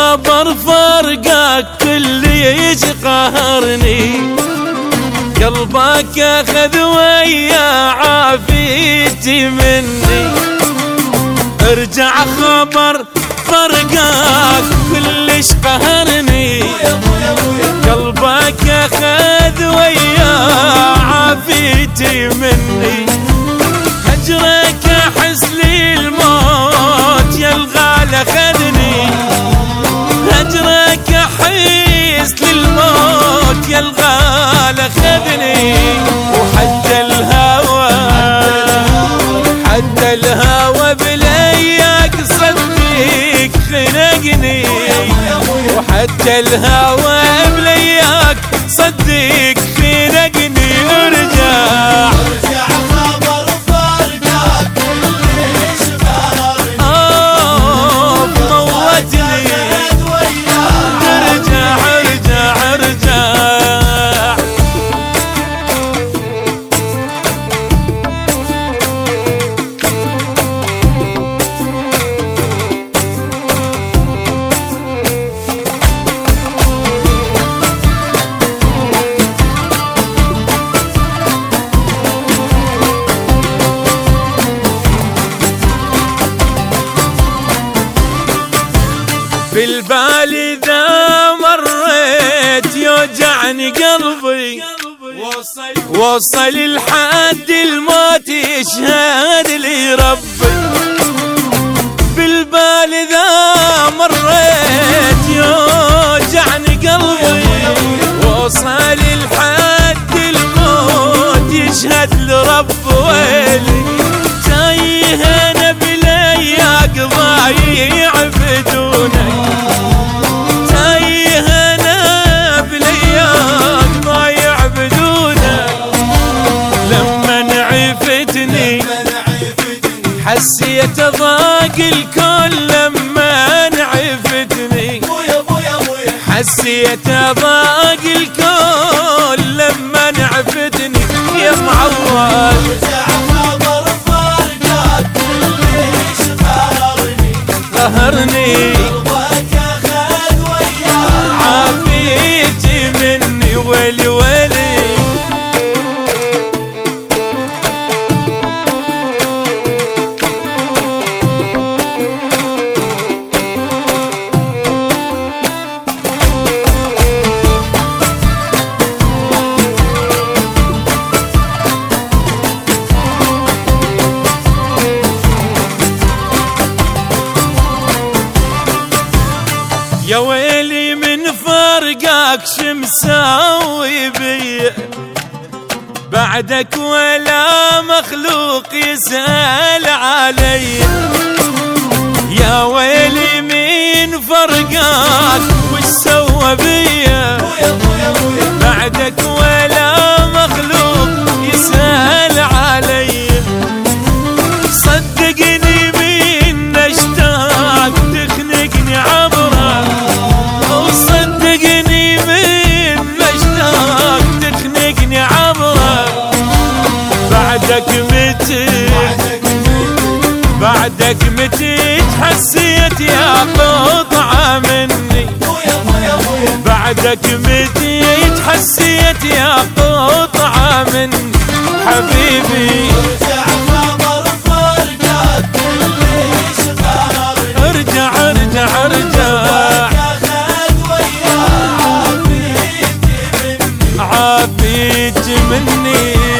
خبر فرقك كل قهرني، قلبك اخذ ويا عافيتي مني. ارجع خبر فرقك كلش قهرني، قلبك اخذ ويا عافيتي مني. هجرك احس لي الموت يا الغالي اخذني، هجرك احس لي الموت يا الغالي اخذني. وحتى الهوى حتى الهوى بلياك صدق خنقني، وحتى الهوى بلياك صدق خنقني. ارجع خبر فرقك كلش قهرني، موتني. ارجع ارجع ارجع. بالبال إذا مريت يوجعني قلبي، وصل لحد الموت يشهد لي ربي. بالبال إذا مريت يوجعني قلبي، وصل لحد الموت يشهد لرب ويلي. تايه أنا بلياك ضايع بدونك، تايه أنا بلياك ضايع بدونك. لما عفتني حسيت ضاق الكل، لما عفتني حسيت ضاق الكل، لما عفتني يا معوض. قهرني عافيتي مني ويلي ويلي. يا ويلي من فرقك شمساوي بي، بعدك ولا مخلوق يسأل علي. يا ويلي من فرقك وش سوى بيا، بعدك ولا مخلوق يسأل علي. صدقني من اشتاق تخنقني عبره، وصدقني من اشتاق تخنقني عبره. بعدك متت حسيت يا قطعة مني، بعدك متت حسيت يا قطعة مني حبيبي. ارجع ارجع ارجع. عافيت مني